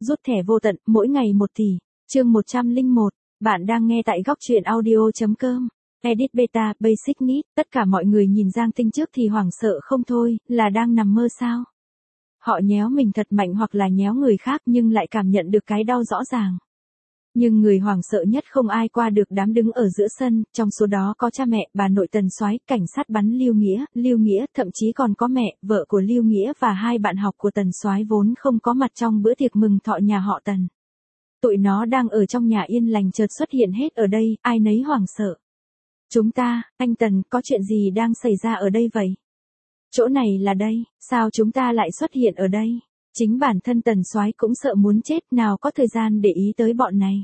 Rút thẻ vô tận, mỗi ngày 1 tỷ. Chương 101, bạn đang nghe tại góc truyện audio.com. Edit Beta, Basic Need, tất cả mọi người nhìn Giang Tinh trước thì hoảng sợ không thôi, là đang nằm mơ sao? Họ nhéo mình thật mạnh hoặc là nhéo người khác nhưng lại cảm nhận được cái đau rõ ràng. Nhưng người hoảng sợ nhất không ai qua được đám đứng ở giữa sân, trong số đó có cha mẹ, bà nội Tần Soái, cảnh sát bắn Lưu Nghĩa, thậm chí còn có mẹ, vợ của Lưu Nghĩa và 2 bạn học của Tần Soái vốn không có mặt trong bữa tiệc mừng thọ nhà họ Tần. Tụi nó đang ở trong nhà yên lành chợt xuất hiện hết ở đây, ai nấy hoảng sợ. Chúng ta, anh Tần, có chuyện gì đang xảy ra ở đây vậy? Chỗ này là đây, sao chúng ta lại xuất hiện ở đây? Chính bản thân Tần Soái cũng sợ muốn chết, nào có thời gian để ý tới bọn này.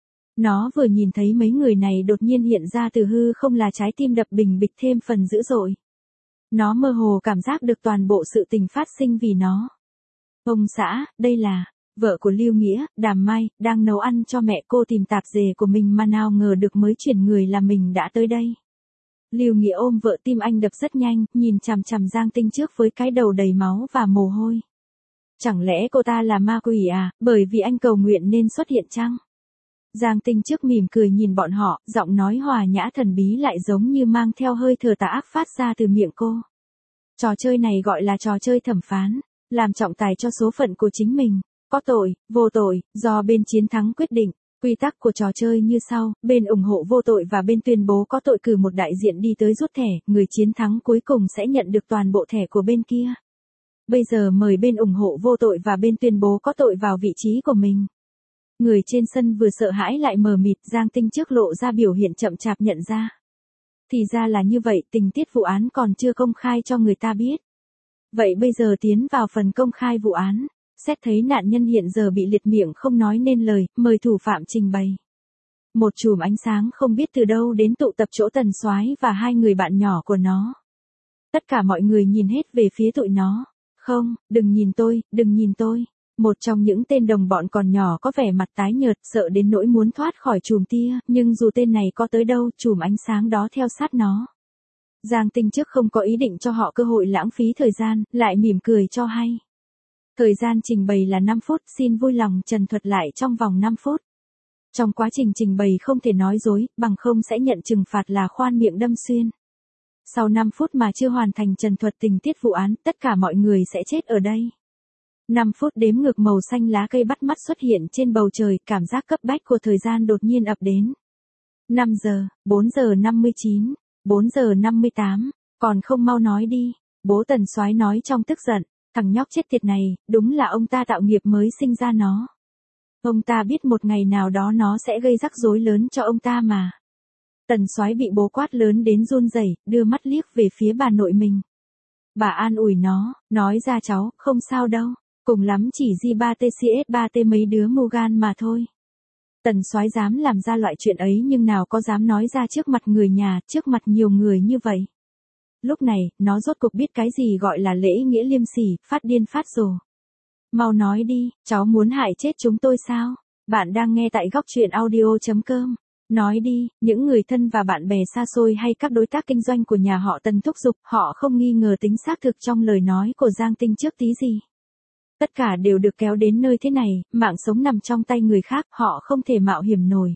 Nó vừa nhìn thấy mấy người này đột nhiên hiện ra từ hư không là trái tim đập bình bịch thêm phần dữ dội. Nó mơ hồ cảm giác được toàn bộ sự tình phát sinh vì nó. Ông xã, đây là vợ của Lưu Nghĩa, Đàm Mai, đang nấu ăn cho mẹ cô tìm tạp dề của mình mà nào ngờ được mới chuyển người là mình đã tới đây. Lưu Nghĩa ôm vợ, tim anh đập rất nhanh, nhìn chằm chằm Giang Tinh trước với cái đầu đầy máu và mồ hôi. Chẳng lẽ cô ta là ma quỷ à, bởi vì anh cầu nguyện nên xuất hiện chăng? Giang Tinh trước mỉm cười nhìn bọn họ, giọng nói hòa nhã thần bí lại giống như mang theo hơi thở tà ác phát ra từ miệng cô. Trò chơi này gọi là trò chơi thẩm phán, làm trọng tài cho số phận của chính mình. Có tội, vô tội, do bên chiến thắng quyết định. Quy tắc của trò chơi như sau, bên ủng hộ vô tội và bên tuyên bố có tội cử một đại diện đi tới rút thẻ, người chiến thắng cuối cùng sẽ nhận được toàn bộ thẻ của bên kia. Bây giờ mời bên ủng hộ vô tội và bên tuyên bố có tội vào vị trí của mình. Người trên sân vừa sợ hãi lại mờ mịt, Giang Tinh trước lộ ra biểu hiện chậm chạp nhận ra. Thì ra là như vậy, tình tiết vụ án còn chưa công khai cho người ta biết. Vậy bây giờ tiến vào phần công khai vụ án. Xét thấy nạn nhân hiện giờ bị liệt miệng không nói nên lời, mời thủ phạm trình bày. Một chùm ánh sáng không biết từ đâu đến tụ tập chỗ Tần Soái và 2 người bạn nhỏ của nó. Tất cả mọi người nhìn hết về phía tụi nó. Không, đừng nhìn tôi, đừng nhìn tôi. Một trong những tên đồng bọn còn nhỏ có vẻ mặt tái nhợt, sợ đến nỗi muốn thoát khỏi chùm tia, nhưng dù tên này có tới đâu, chùm ánh sáng đó theo sát nó. Giang Tinh trước không có ý định cho họ cơ hội lãng phí thời gian, lại mỉm cười cho hay. Thời gian trình bày là 5 phút, xin vui lòng trần thuật lại trong vòng 5 phút. Trong quá trình trình bày không thể nói dối, bằng không sẽ nhận trừng phạt là khoan miệng đâm xuyên. Sau 5 phút mà chưa hoàn thành trần thuật tình tiết vụ án, tất cả mọi người sẽ chết ở đây. 5 phút đếm ngược màu xanh lá cây bắt mắt xuất hiện trên bầu trời, cảm giác cấp bách của thời gian đột nhiên ập đến. 5 giờ, 4 giờ 59, 4 giờ 58, còn không mau nói đi, bố Tần Soái nói trong tức giận. Thằng nhóc chết tiệt này, đúng là ông ta tạo nghiệp mới sinh ra nó. Ông ta biết một ngày nào đó nó sẽ gây rắc rối lớn cho ông ta mà. Tần Soái bị bố quát lớn đến run rẩy, đưa mắt liếc về phía bà nội mình. Bà an ủi nó, nói ra cháu, không sao đâu, cùng lắm chỉ G3TCS3T mấy đứa mù gan mà thôi. Tần Soái dám làm ra loại chuyện ấy nhưng nào có dám nói ra trước mặt người nhà, trước mặt nhiều người như vậy. Lúc này, nó rốt cuộc biết cái gì gọi là lễ nghĩa liêm sỉ, phát điên phát rồ. Mau nói đi, cháu muốn hại chết chúng tôi sao? Bạn đang nghe tại góc truyện audio.com. Nói đi, những người thân và bạn bè xa xôi hay các đối tác kinh doanh của nhà họ Tần thúc giục, họ không nghi ngờ tính xác thực trong lời nói của Giang Tinh trước tí gì. Tất cả đều được kéo đến nơi thế này, mạng sống nằm trong tay người khác, họ không thể mạo hiểm nổi.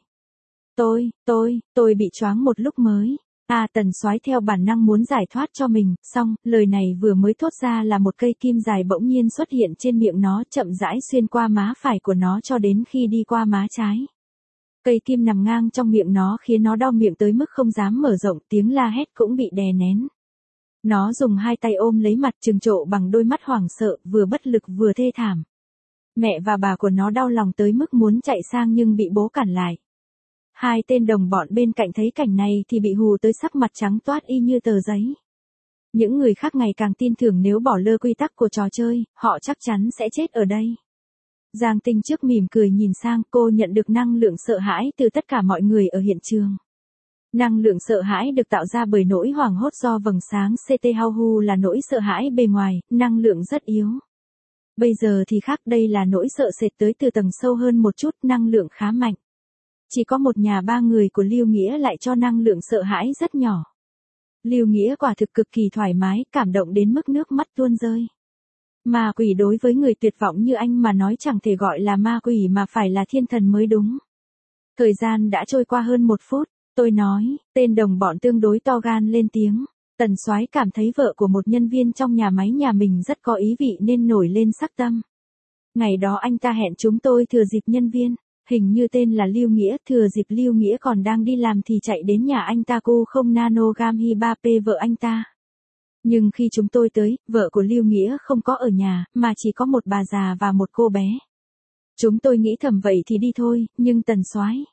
Tôi bị choáng một lúc mới. Tần Soái theo bản năng muốn giải thoát cho mình, xong, lời này vừa mới thốt ra là một cây kim dài bỗng nhiên xuất hiện trên miệng nó, chậm rãi xuyên qua má phải của nó cho đến khi đi qua má trái. Cây kim nằm ngang trong miệng nó khiến nó đau miệng tới mức không dám mở rộng, tiếng la hét cũng bị đè nén. Nó dùng 2 tay ôm lấy mặt trừng trộ bằng đôi mắt hoảng sợ, vừa bất lực vừa thê thảm. Mẹ và bà của nó đau lòng tới mức muốn chạy sang nhưng bị bố cản lại. 2 tên đồng bọn bên cạnh thấy cảnh này thì bị hù tới sắc mặt trắng toát y như tờ giấy. Những người khác ngày càng tin tưởng nếu bỏ lơ quy tắc của trò chơi, họ chắc chắn sẽ chết ở đây. Giang Tinh trước mỉm cười nhìn sang, cô nhận được năng lượng sợ hãi từ tất cả mọi người ở hiện trường. Năng lượng sợ hãi được tạo ra bởi nỗi hoảng hốt do vầng sáng CT Hauhu là nỗi sợ hãi bề ngoài, năng lượng rất yếu. Bây giờ thì khác, đây là nỗi sợ sệt tới từ tầng sâu hơn một chút, năng lượng khá mạnh. Chỉ có một nhà 3 người của Lưu Nghĩa lại cho năng lượng sợ hãi rất nhỏ. Lưu Nghĩa quả thực cực kỳ thoải mái, cảm động đến mức nước mắt tuôn rơi. Ma quỷ đối với người tuyệt vọng như anh mà nói chẳng thể gọi là ma quỷ mà phải là thiên thần mới đúng. Thời gian đã trôi qua hơn 1 phút, tôi nói, tên đồng bọn tương đối to gan lên tiếng. Tần Soái cảm thấy vợ của một nhân viên trong nhà máy nhà mình rất có ý vị nên nổi lên sắc tâm. Ngày đó anh ta hẹn chúng tôi thừa dịp nhân viên, hình như tên là Lưu Nghĩa, thừa dịp Lưu Nghĩa còn đang đi làm thì chạy đến nhà anh ta cô không nano gam hi 3P vợ anh ta. Nhưng khi chúng tôi tới, vợ của Lưu Nghĩa không có ở nhà, mà chỉ có một bà già và một cô bé. Chúng tôi nghĩ thầm vậy thì đi thôi, nhưng Tần Soái,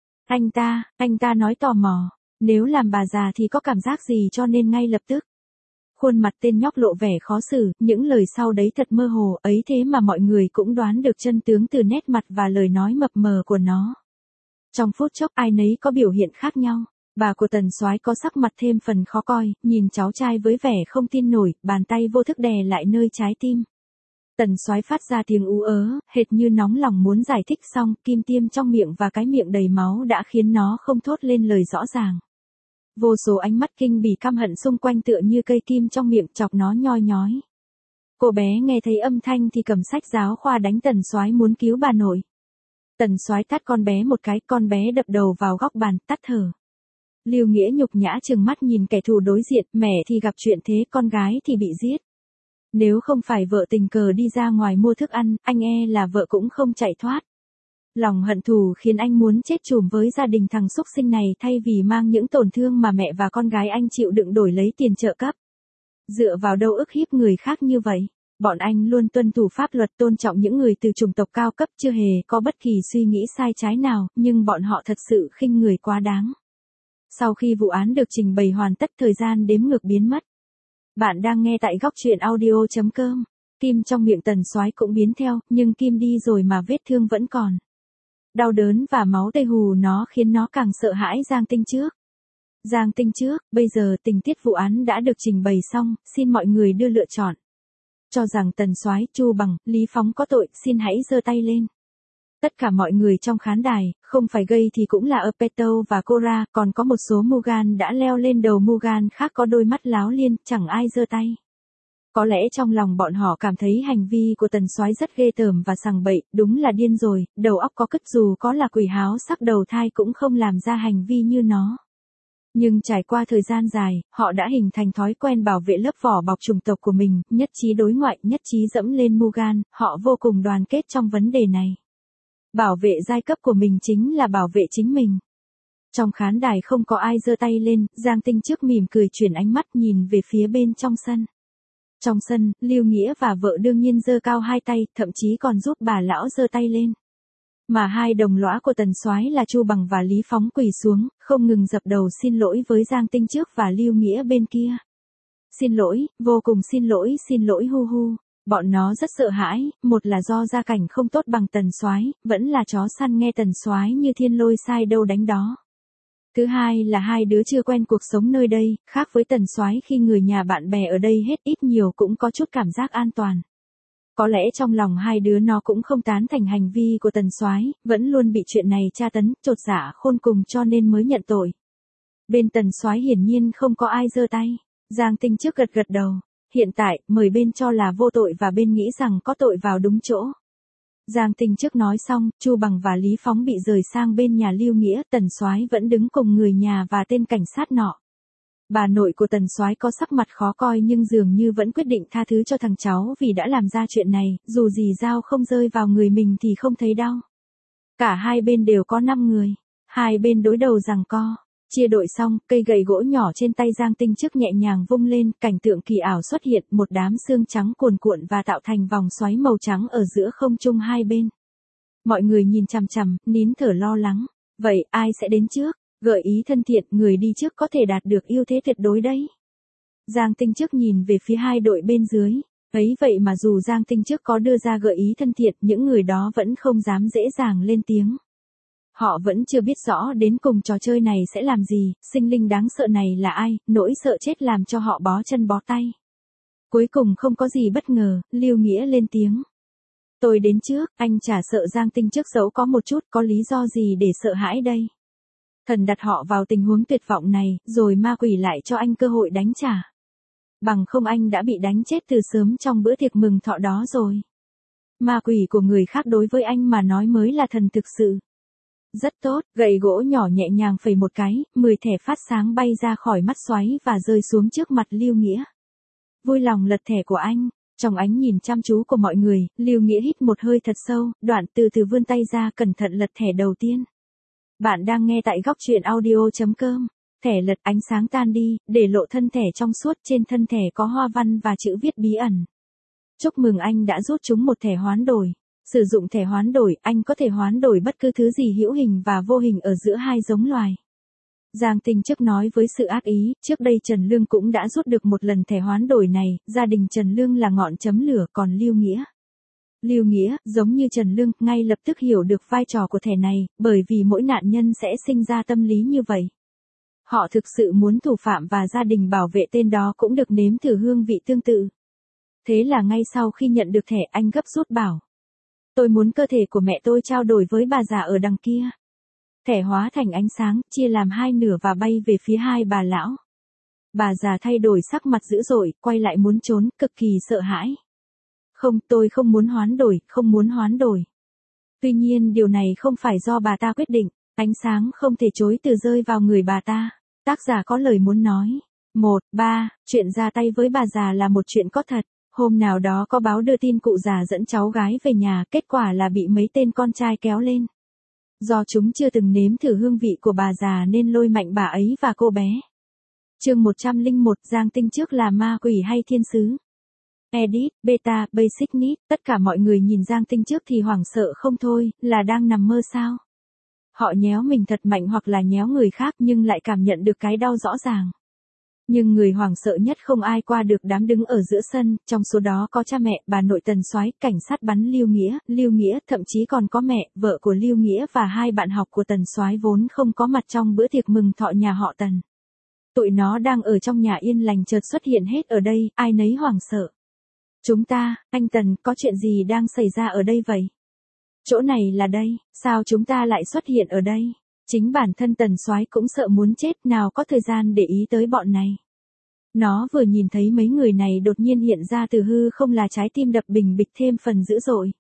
anh ta nói tò mò, nếu làm bà già thì có cảm giác gì cho nên ngay lập tức. Khuôn mặt tên nhóc lộ vẻ khó xử, những lời sau đấy thật mơ hồ, ấy thế mà mọi người cũng đoán được chân tướng từ nét mặt và lời nói mập mờ của nó. Trong phút chốc ai nấy có biểu hiện khác nhau. Bà của Tần Soái có sắc mặt thêm phần khó coi, nhìn cháu trai với vẻ không tin nổi, bàn tay vô thức đè lại nơi trái tim. Tần Soái phát ra tiếng ú ớ, hệt như nóng lòng muốn giải thích xong, kim tiêm trong miệng và cái miệng đầy máu đã khiến nó không thốt lên lời rõ ràng. Vô số ánh mắt kinh bỉ căm hận xung quanh tựa như cây kim trong miệng chọc nó nhoi nhói. Cô bé nghe thấy âm thanh thì cầm sách giáo khoa đánh Tần Soái muốn cứu bà nội. Tần Soái tát con bé một cái, con bé đập đầu vào góc bàn, tắt thở. Lưu Nghĩa nhục nhã trừng mắt nhìn kẻ thù đối diện, mẹ thì gặp chuyện thế, con gái thì bị giết. Nếu không phải vợ tình cờ đi ra ngoài mua thức ăn, anh e là vợ cũng không chạy thoát. Lòng hận thù khiến anh muốn chết chùm với gia đình thằng xúc sinh này thay vì mang những tổn thương mà mẹ và con gái anh chịu đựng đổi lấy tiền trợ cấp. Dựa vào đâu ức hiếp người khác như vậy? Bọn anh luôn tuân thủ pháp luật, tôn trọng những người từ chủng tộc cao cấp, chưa hề có bất kỳ suy nghĩ sai trái nào, nhưng bọn họ thật sự khinh người quá đáng. Sau khi vụ án được trình bày hoàn tất, thời gian đếm ngược biến mất. Bạn đang nghe tại góc truyện audio.com. Kim trong miệng Tần Soái cũng biến theo, nhưng Kim đi rồi mà vết thương vẫn còn. Đau đớn và máu tê hù nó khiến nó càng sợ hãi Giang Tinh Trước. Giang Tinh Trước, bây giờ tình tiết vụ án đã được trình bày xong, xin mọi người đưa lựa chọn. Cho rằng Tần Soái, Chu Bằng, Lý Phóng có tội, xin hãy giơ tay lên. Tất cả mọi người trong khán đài, không phải gay thì cũng là Apeto và Cora, còn có một số Mugan đã leo lên đầu Mugan khác có đôi mắt láo liên, chẳng ai giơ tay. Có lẽ trong lòng bọn họ cảm thấy hành vi của Tần Soái rất ghê tởm và sằng bậy, đúng là điên rồi, đầu óc có cứt, dù có là quỷ háo sắc đầu thai cũng không làm ra hành vi như nó. Nhưng trải qua thời gian dài, họ đã hình thành thói quen bảo vệ lớp vỏ bọc chủng tộc của mình, nhất trí đối ngoại, nhất trí dẫm lên Mugan, họ vô cùng đoàn kết trong vấn đề này. Bảo vệ giai cấp của mình chính là bảo vệ chính mình. Trong khán đài không có ai giơ tay lên, Giang Tinh Trước mỉm cười chuyển ánh mắt nhìn về phía bên trong sân. Trong sân, Lưu Nghĩa và vợ đương nhiên giơ cao hai tay, thậm chí còn giúp bà lão giơ tay lên. Mà hai đồng lõa của Tần Soái là Chu Bằng và Lý Phóng quỳ xuống, không ngừng dập đầu xin lỗi với Giang Tinh Trước và Lưu Nghĩa bên kia. Xin lỗi, vô cùng xin lỗi hu hu. Bọn nó rất sợ hãi, một là do gia cảnh không tốt bằng Tần Soái, vẫn là chó săn nghe Tần Soái như thiên lôi sai đâu đánh đó. Thứ hai là hai đứa chưa quen cuộc sống nơi đây, khác với Tần Soái khi người nhà bạn bè ở đây hết ít nhiều cũng có chút cảm giác an toàn. Có lẽ trong lòng hai đứa nó cũng không tán thành hành vi của Tần Soái, vẫn luôn bị chuyện này tra tấn, chột dạ khôn cùng cho nên mới nhận tội. Bên Tần Soái hiển nhiên không có ai giơ tay. Giang Tinh Trước gật gật đầu. Hiện tại, mời bên cho là vô tội và bên nghĩ rằng có tội vào đúng chỗ. Giang Tinh Trước nói xong, Chu Bằng và Lý Phóng bị rời sang bên nhà Lưu Nghĩa, Tần Soái vẫn đứng cùng người nhà và tên cảnh sát nọ. Bà nội của Tần Soái có sắc mặt khó coi nhưng dường như vẫn quyết định tha thứ cho thằng cháu vì đã làm ra chuyện này, dù gì dao không rơi vào người mình thì không thấy đau. Cả hai bên đều có 5 người, hai bên đối đầu giằng co. Chia đội xong, cây gậy gỗ nhỏ trên tay Giang Tinh Trước nhẹ nhàng vung lên, cảnh tượng kỳ ảo xuất hiện, một đám xương trắng cuồn cuộn và tạo thành vòng xoáy màu trắng ở giữa không trung hai bên. Mọi người nhìn chằm chằm, nín thở lo lắng. Vậy, ai sẽ đến trước? Gợi ý thân thiện, người đi trước có thể đạt được ưu thế tuyệt đối đấy. Giang Tinh Trước nhìn về phía hai đội bên dưới. Ấy vậy mà dù Giang Tinh Trước có đưa ra gợi ý thân thiện, những người đó vẫn không dám dễ dàng lên tiếng. Họ vẫn chưa biết rõ đến cùng trò chơi này sẽ làm gì, sinh linh đáng sợ này là ai, nỗi sợ chết làm cho họ bó chân bó tay. Cuối cùng không có gì bất ngờ, Lưu Nghĩa lên tiếng. Tôi đến trước, anh chả sợ Giang Tinh Trước dẫu có một chút, có lý do gì để sợ hãi đây. Thần đặt họ vào tình huống tuyệt vọng này, rồi ma quỷ lại cho anh cơ hội đánh trả. bằng không anh đã bị đánh chết từ sớm trong bữa tiệc mừng thọ đó rồi. Ma quỷ của người khác đối với anh mà nói mới là thần thực sự. Rất tốt, gậy gỗ nhỏ nhẹ nhàng phẩy một cái, 10 thẻ phát sáng bay ra khỏi mắt xoáy và rơi xuống trước mặt Lưu Nghĩa. Vui lòng lật thẻ của anh. Trong ánh nhìn chăm chú của mọi người, Lưu Nghĩa hít một hơi thật sâu, đoạn từ từ vươn tay ra cẩn thận lật thẻ đầu tiên. Bạn đang nghe tại góc truyện audio.com. Thẻ lật, ánh sáng tan đi, để lộ thân thẻ trong suốt, trên thân thẻ có hoa văn và chữ viết bí ẩn. Chúc mừng anh đã rút trúng một thẻ hoán đổi. Sử dụng thẻ hoán đổi, anh có thể hoán đổi bất cứ thứ gì hữu hình và vô hình ở giữa hai giống loài. Giang Tinh trước nói với sự ác ý, trước đây Trần Lương cũng đã rút được một lần thẻ hoán đổi này, gia đình Trần Lương là ngọn chấm lửa, còn Lưu Nghĩa, giống như Trần Lương, ngay lập tức hiểu được vai trò của thẻ này, bởi vì mỗi nạn nhân sẽ sinh ra tâm lý như vậy. Họ thực sự muốn thủ phạm và gia đình bảo vệ tên đó cũng được nếm thử hương vị tương tự. Thế là ngay sau khi nhận được thẻ, anh gấp rút bảo. Tôi muốn cơ thể của mẹ tôi trao đổi với bà già ở đằng kia. Thẻ hóa thành ánh sáng, chia làm hai nửa và bay về phía hai bà lão. Bà già thay đổi sắc mặt dữ dội, quay lại muốn trốn, cực kỳ sợ hãi. Không, tôi không muốn hoán đổi. Tuy nhiên điều này không phải do bà ta quyết định, ánh sáng không thể chối từ rơi vào người bà ta. Tác giả có lời muốn nói. 1-3, chuyện ra tay với bà già là một chuyện có thật. Hôm nào đó có báo đưa tin cụ già dẫn cháu gái về nhà, kết quả là bị mấy tên con trai kéo lên. Do chúng chưa từng nếm thử hương vị của bà già nên lôi mạnh bà ấy và cô bé. Chương 101, Giang Tinh trước là ma quỷ hay thiên sứ? Edit, Beta, Basic Need, tất cả mọi người nhìn Giang Tinh trước thì hoảng sợ không thôi, là đang nằm mơ sao? Họ nhéo mình thật mạnh hoặc là nhéo người khác nhưng lại cảm nhận được cái đau rõ ràng. Nhưng người hoảng sợ nhất không ai qua được đám đứng ở giữa sân, trong số đó có cha mẹ, bà nội Tần Soái, cảnh sát bắn Lưu Nghĩa, thậm chí còn có mẹ, vợ của Lưu Nghĩa và hai bạn học của Tần Soái vốn không có mặt trong bữa tiệc mừng thọ nhà họ Tần. Tụi nó đang ở trong nhà yên lành chợt xuất hiện hết ở đây, ai nấy hoảng sợ. Chúng ta, anh Tần, có chuyện gì đang xảy ra ở đây vậy? Chỗ này là đây, sao chúng ta lại xuất hiện ở đây? Chính bản thân Tần Soái cũng sợ muốn chết, nào có thời gian để ý tới bọn này. Nó vừa nhìn thấy mấy người này đột nhiên hiện ra từ hư không là trái tim đập bình bịch thêm phần dữ dội.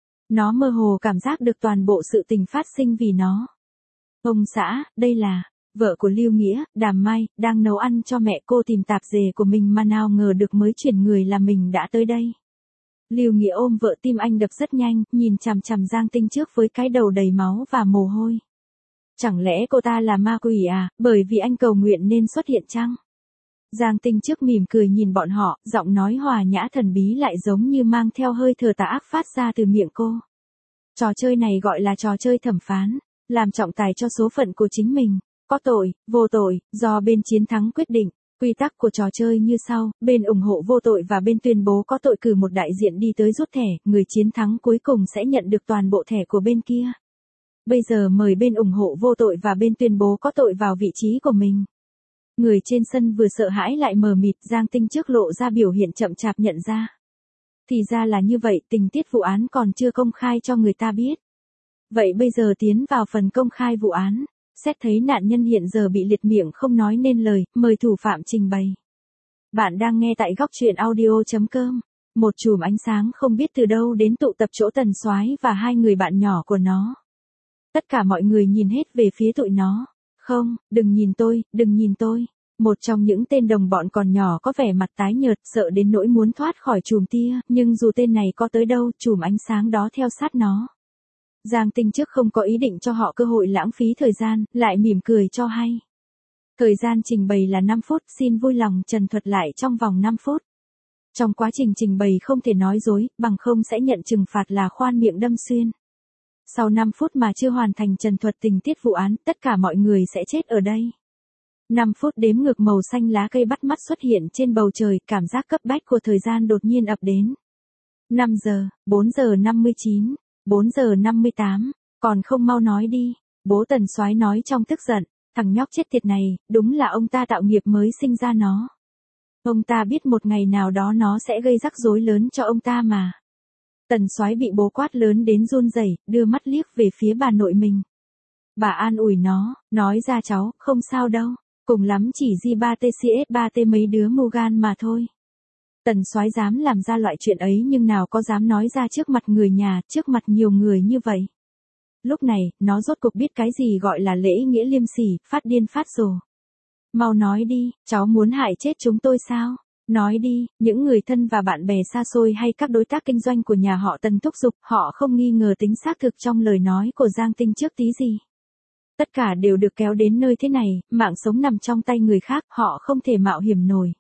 Nó mơ hồ cảm giác được toàn bộ sự tình phát sinh vì nó. Ông xã, đây là vợ của Lưu Nghĩa, Đàm Mai, đang nấu ăn cho mẹ cô tìm tạp dề của mình mà nào ngờ được mới chuyển người là mình đã tới đây. Lưu Nghĩa ôm vợ, tim anh đập rất nhanh, nhìn chằm chằm Giang Tinh trước với cái đầu đầy máu và mồ hôi. Chẳng lẽ cô ta là ma quỷ à, bởi vì anh cầu nguyện nên xuất hiện chăng? Giang Tinh trước mỉm cười nhìn bọn họ, giọng nói hòa nhã thần bí lại giống như mang theo hơi thở tà ác phát ra từ miệng cô. Trò chơi này gọi là trò chơi thẩm phán, làm trọng tài cho số phận của chính mình. Có tội, vô tội, do bên chiến thắng quyết định. Quy tắc của trò chơi như sau, bên ủng hộ vô tội và bên tuyên bố có tội cử một đại diện đi tới rút thẻ, người chiến thắng cuối cùng sẽ nhận được toàn bộ thẻ của bên kia. Bây giờ mời bên ủng hộ vô tội và bên tuyên bố có tội vào vị trí của mình. Người trên sân vừa sợ hãi lại mờ mịt, Giang Tinh trước lộ ra biểu hiện chậm chạp nhận ra. Thì ra là như vậy, tình tiết vụ án còn chưa công khai cho người ta biết. Vậy bây giờ tiến vào phần công khai vụ án. Xét thấy nạn nhân hiện giờ bị liệt miệng không nói nên lời, mời thủ phạm trình bày. Bạn đang nghe tại góc truyện audio.com. Một chùm ánh sáng không biết từ đâu đến tụ tập chỗ Tần Soái và hai người bạn nhỏ của nó. Tất cả mọi người nhìn hết về phía tụi nó. Không, đừng nhìn tôi. Một trong những tên đồng bọn còn nhỏ có vẻ mặt tái nhợt, sợ đến nỗi muốn thoát khỏi chùm tia, nhưng dù tên này có tới đâu, chùm ánh sáng đó theo sát nó. Giang Tinh trước không có ý định cho họ cơ hội lãng phí thời gian, lại mỉm cười cho hay. Thời gian trình bày là 5 phút, xin vui lòng trần thuật lại trong vòng 5 phút. Trong quá trình trình bày không thể nói dối, bằng không sẽ nhận trừng phạt là khoan miệng đâm xuyên. Sau 5 phút mà chưa hoàn thành trần thuật tình tiết vụ án, tất cả mọi người sẽ chết ở đây. 5 phút đếm ngược màu xanh lá cây bắt mắt xuất hiện trên bầu trời, cảm giác cấp bách của thời gian đột nhiên ập đến. 5 giờ, 4 giờ 59, 4 giờ 58, còn không mau nói đi, bố Tần Soái nói trong tức giận, thằng nhóc chết tiệt này, đúng là ông ta tạo nghiệp mới sinh ra nó. Ông ta biết một ngày nào đó nó sẽ gây rắc rối lớn cho ông ta mà. Tần Soái bị bố quát lớn đến run rẩy, đưa mắt liếc về phía bà nội mình. Bà an ủi nó, nói ra cháu, không sao đâu, Cùng lắm chỉ J3TCS3T mấy đứa mưu gan mà thôi. Tần Soái dám làm ra loại chuyện ấy nhưng nào có dám nói ra trước mặt người nhà, trước mặt nhiều người như vậy. Lúc này, nó rốt cuộc biết cái gì gọi là lễ nghĩa liêm sỉ, phát điên phát rồ. Mau nói đi, cháu muốn hại chết chúng tôi sao? Nói đi, những người thân và bạn bè xa xôi hay các đối tác kinh doanh của nhà họ Tần thúc giục, họ không nghi ngờ tính xác thực trong lời nói của Giang Tinh trước tí gì. Tất cả đều được kéo đến nơi thế này, mạng sống nằm trong tay người khác, họ không thể mạo hiểm nổi.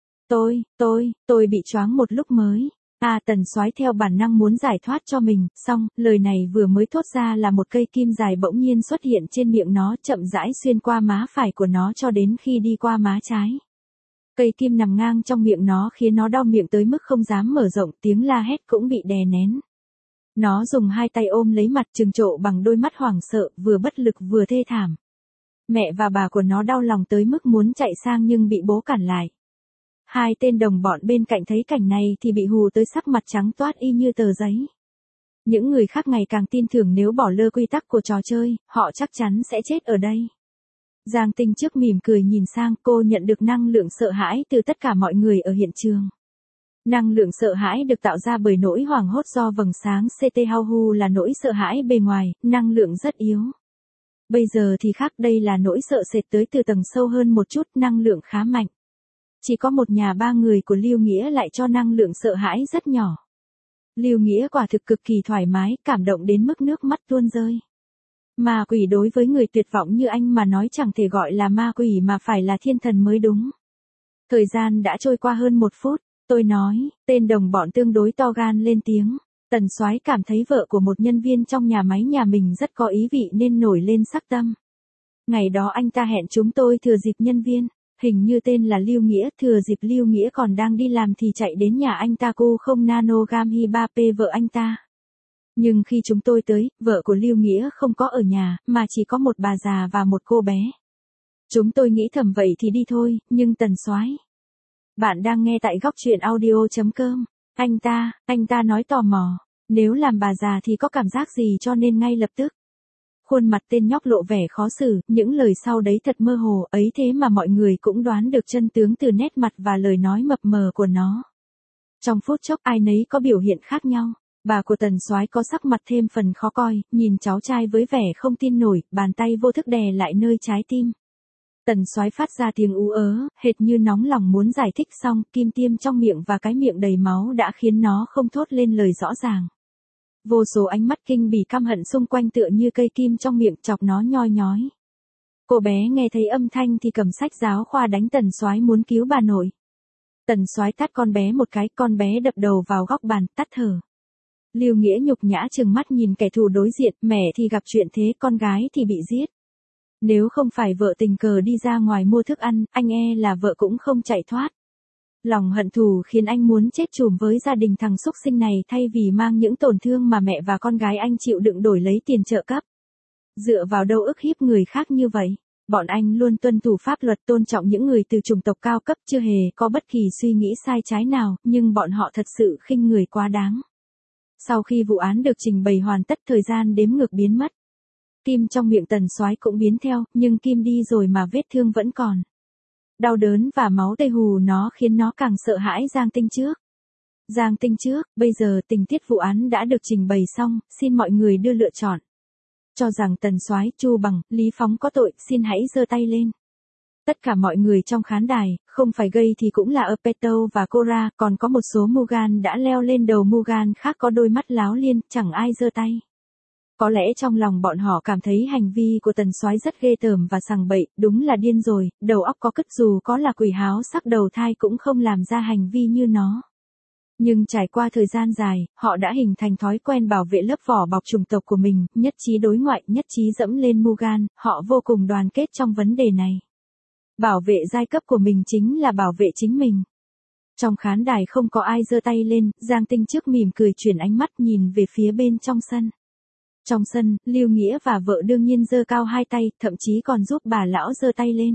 Tôi bị choáng một lúc mới. Tần Soái theo bản năng muốn giải thoát cho mình, xong, lời này vừa mới thốt ra là một cây kim dài bỗng nhiên xuất hiện trên miệng nó, chậm rãi xuyên qua má phải của nó cho đến khi đi qua má trái. Cây kim nằm ngang trong miệng nó khiến nó đau miệng tới mức không dám mở rộng, tiếng la hét cũng bị đè nén. Nó dùng hai tay ôm lấy mặt trừng trộ bằng đôi mắt hoảng sợ, vừa bất lực vừa thê thảm. Mẹ và bà của nó đau lòng tới mức muốn chạy sang nhưng bị bố cản lại. Hai tên đồng bọn bên cạnh thấy cảnh này thì bị hù tới sắc mặt trắng toát y như tờ giấy. Những người khác ngày càng tin tưởng nếu bỏ lơ quy tắc của trò chơi, họ chắc chắn sẽ chết ở đây. Giang Tinh trước mỉm cười nhìn sang, cô nhận được năng lượng sợ hãi từ tất cả mọi người ở hiện trường. Năng lượng sợ hãi được tạo ra bởi nỗi hoảng hốt do vầng sáng CT Hauhu là nỗi sợ hãi bề ngoài, năng lượng rất yếu. Bây giờ thì khác, đây là nỗi sợ sệt tới từ tầng sâu hơn một chút, năng lượng khá mạnh. Chỉ có một nhà ba người của Lưu Nghĩa lại cho năng lượng sợ hãi rất nhỏ. Lưu Nghĩa quả thực cực kỳ thoải mái, cảm động đến mức nước mắt tuôn rơi. Ma quỷ đối với người tuyệt vọng như anh mà nói chẳng thể gọi là ma quỷ mà phải là thiên thần mới đúng. Thời gian đã trôi qua hơn 1 phút, tôi nói, tên đồng bọn tương đối to gan lên tiếng. Tần Soái cảm thấy vợ của một nhân viên trong nhà máy nhà mình rất có ý vị nên nổi lên sắc tâm. Ngày đó anh ta hẹn chúng tôi thừa dịp nhân viên, hình như tên là Lưu Nghĩa, thừa dịp Lưu Nghĩa còn đang đi làm thì chạy đến nhà anh ta cô không nanogam hi 3P vợ anh ta. Nhưng khi chúng tôi tới, vợ của Lưu Nghĩa không có ở nhà, mà chỉ có một bà già và một cô bé. Chúng tôi nghĩ thầm vậy thì đi thôi, nhưng Tần Soái. Bạn đang nghe tại góc truyện audio.com. Anh ta nói tò mò, nếu làm bà già thì có cảm giác gì cho nên ngay lập tức. Khuôn mặt tên nhóc lộ vẻ khó xử, những lời sau đấy thật mơ hồ, ấy thế mà mọi người cũng đoán được chân tướng từ nét mặt và lời nói mập mờ của nó. Trong phút chốc ai nấy có biểu hiện khác nhau. Bà của Tần Soái có sắc mặt thêm phần khó coi, nhìn cháu trai với vẻ không tin nổi, bàn tay vô thức đè lại nơi trái tim. Tần Soái phát ra tiếng ú ớ, hệt như nóng lòng muốn giải thích xong, kim tiêm trong miệng và cái miệng đầy máu đã khiến nó không thốt lên lời rõ ràng. Vô số ánh mắt kinh bỉ căm hận xung quanh tựa như cây kim trong miệng chọc nó nhoi nhói. Cô bé nghe thấy âm thanh thì cầm sách giáo khoa đánh Tần Soái muốn cứu bà nội. Tần Soái tát con bé một cái, con bé đập đầu vào góc bàn, tắt thở. Lưu Nghĩa nhục nhã trừng mắt nhìn kẻ thù đối diện, mẹ thì gặp chuyện thế, con gái thì bị giết. Nếu không phải vợ tình cờ đi ra ngoài mua thức ăn, anh e là vợ cũng không chạy thoát. Lòng hận thù khiến anh muốn chết chùm với gia đình thằng xúc sinh này thay vì mang những tổn thương mà mẹ và con gái anh chịu đựng đổi lấy tiền trợ cấp. Dựa vào đâu ức hiếp người khác như vậy? Bọn anh luôn tuân thủ pháp luật, tôn trọng những người từ chủng tộc cao cấp, chưa hề có bất kỳ suy nghĩ sai trái nào, nhưng bọn họ thật sự khinh người quá đáng. Sau khi vụ án được trình bày hoàn tất, thời gian đếm ngược biến mất. Kim trong miệng Tần Soái cũng biến theo, nhưng kim đi rồi mà vết thương vẫn còn. Đau đớn và máu tươi hù nó khiến nó càng sợ hãi Giang Tinh trước. Giang Tinh trước, bây giờ tình tiết vụ án đã được trình bày xong, xin mọi người đưa lựa chọn. Cho rằng Tần Soái, Chu Bằng, Lý Phóng có tội, xin hãy giơ tay lên. Tất cả mọi người trong khán đài, không phải gay thì cũng là Apeto và Cora, còn có một số Mugan đã leo lên đầu Mugan khác có đôi mắt láo liên, chẳng ai giơ tay. Có lẽ trong lòng bọn họ cảm thấy hành vi của Tần Soái rất ghê tởm và sằng bậy, đúng là điên rồi, đầu óc có cứt, dù có là quỷ háo sắc đầu thai cũng không làm ra hành vi như nó. Nhưng trải qua thời gian dài, họ đã hình thành thói quen bảo vệ lớp vỏ bọc chủng tộc của mình, nhất trí đối ngoại, nhất trí dẫm lên Mugan, họ vô cùng đoàn kết trong vấn đề này. Bảo vệ giai cấp của mình chính là bảo vệ chính mình. Trong khán đài không có ai giơ tay lên, Giang Tinh trước mỉm cười chuyển ánh mắt nhìn về phía bên trong sân. Trong sân, Lưu Nghĩa và vợ đương nhiên giơ cao hai tay, thậm chí còn giúp bà lão giơ tay lên.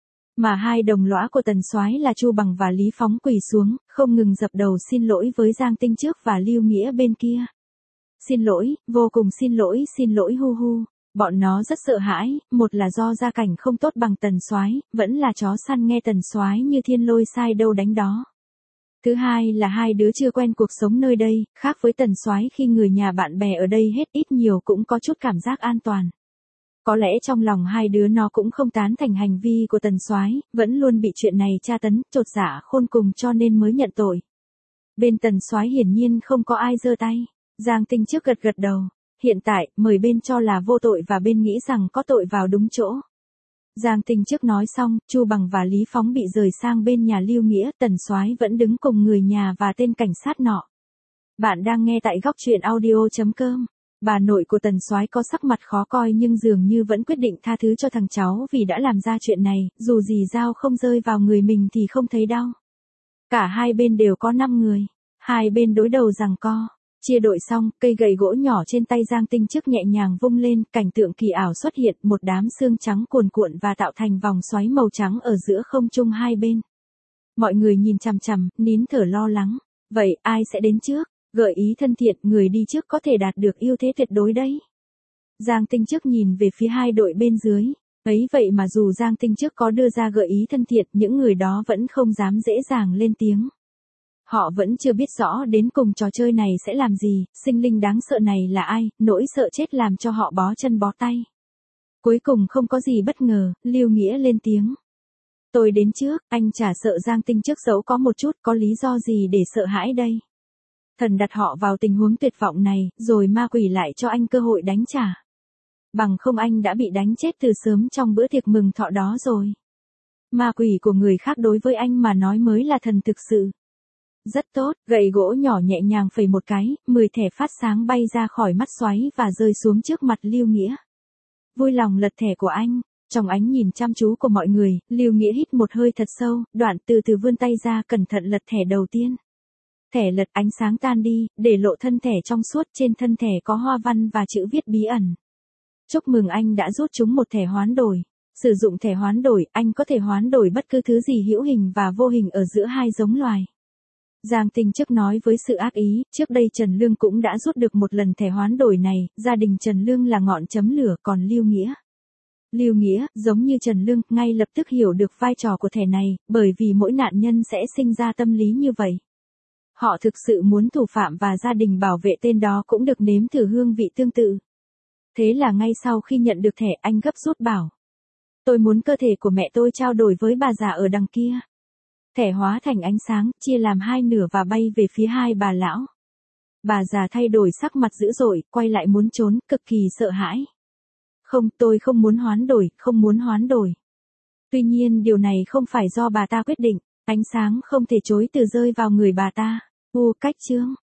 Mà hai đồng lõa của Tần Soái là Chu Bằng và Lý Phóng quỳ xuống, không ngừng dập đầu xin lỗi với Giang Tinh trước và Lưu Nghĩa bên kia. Xin lỗi, vô cùng xin lỗi hu hu. Bọn nó rất sợ hãi, một là do gia cảnh không tốt bằng Tần Soái, vẫn là chó săn nghe Tần Soái như thiên lôi sai đâu đánh đó. Thứ hai là hai đứa chưa quen cuộc sống nơi đây, khác với Tần Soái khi người nhà bạn bè ở đây hết ít nhiều cũng có chút cảm giác an toàn. Có lẽ trong lòng hai đứa nó cũng không tán thành hành vi của Tần Soái, vẫn luôn bị chuyện này tra tấn, chột dạ khôn cùng cho nên mới nhận tội. Bên Tần Soái hiển nhiên không có ai giơ tay. Giang Tinh trước gật gật đầu. Hiện tại, mời bên cho là vô tội và bên nghĩ rằng có tội vào đúng chỗ. Giang Tinh trước nói xong, Chu Bằng và Lý Phóng bị rời sang bên nhà Lưu Nghĩa, Tần Soái vẫn đứng cùng người nhà và tên cảnh sát nọ. Bạn đang nghe tại góc truyện audio.com. Bà nội của Tần Soái có sắc mặt khó coi nhưng dường như vẫn quyết định tha thứ cho thằng cháu vì đã làm ra chuyện này, dù gì dao không rơi vào người mình thì không thấy đau. Cả hai bên đều có 5 người, hai bên đối đầu giằng co. Chia đội xong, cây gậy gỗ nhỏ trên tay Giang Tinh trước nhẹ nhàng vung lên, cảnh tượng kỳ ảo xuất hiện, một đám xương trắng cuồn cuộn và tạo thành vòng xoáy màu trắng ở giữa không trung hai bên. Mọi người nhìn chằm chằm, nín thở lo lắng. Vậy ai sẽ đến trước? Gợi ý thân thiện, người đi trước có thể đạt được ưu thế tuyệt đối đấy. Giang Tinh trước nhìn về phía hai đội bên dưới. Ấy vậy mà dù Giang Tinh trước có đưa ra gợi ý thân thiện, những người đó vẫn không dám dễ dàng lên tiếng. Họ vẫn chưa biết rõ đến cùng trò chơi này sẽ làm gì, sinh linh đáng sợ này là ai, nỗi sợ chết làm cho họ bó chân bó tay. Cuối cùng không có gì bất ngờ, Lưu Nghĩa lên tiếng. Tôi đến trước, anh chả sợ Giang Tinh trước dẫu có một chút, có lý do gì để sợ hãi đây. Thần đặt họ vào tình huống tuyệt vọng này, rồi ma quỷ lại cho anh cơ hội đánh trả. Bằng không anh đã bị đánh chết từ sớm trong bữa tiệc mừng thọ đó rồi. Ma quỷ của người khác đối với anh mà nói mới là thần thực sự. Rất tốt, gậy gỗ nhỏ nhẹ nhàng phẩy một cái, 10 thẻ phát sáng bay ra khỏi mắt xoáy và rơi xuống trước mặt Lưu Nghĩa. Vui lòng lật thẻ của anh, trong ánh nhìn chăm chú của mọi người, Lưu Nghĩa hít một hơi thật sâu, đoạn từ từ vươn tay ra cẩn thận lật thẻ đầu tiên. Thẻ lật ánh sáng tan đi, để lộ thân thẻ trong suốt, trên thân thẻ có hoa văn và chữ viết bí ẩn. Chúc mừng anh đã rút trúng một thẻ hoán đổi. Sử dụng thẻ hoán đổi, anh có thể hoán đổi bất cứ thứ gì hữu hình và vô hình ở giữa hai giống loài. Giang Tinh trước nói với sự ác ý, trước đây Trần Lương cũng đã rút được một lần thẻ hoán đổi này, gia đình Trần Lương là ngọn chấm lửa còn Lưu Nghĩa, giống như Trần Lương, ngay lập tức hiểu được vai trò của thẻ này, bởi vì mỗi nạn nhân sẽ sinh ra tâm lý như vậy. Họ thực sự muốn thủ phạm và gia đình bảo vệ tên đó cũng được nếm thử hương vị tương tự. Thế là ngay sau khi nhận được thẻ anh gấp rút bảo. Tôi muốn cơ thể của mẹ tôi trao đổi với bà già ở đằng kia. Thẻ hóa thành ánh sáng, chia làm hai nửa và bay về phía hai bà lão. Bà già thay đổi sắc mặt dữ dội, quay lại muốn trốn, cực kỳ sợ hãi. Không, tôi không muốn hoán đổi. Tuy nhiên điều này không phải do bà ta quyết định, ánh sáng không thể chối từ rơi vào người bà ta. Cách chương.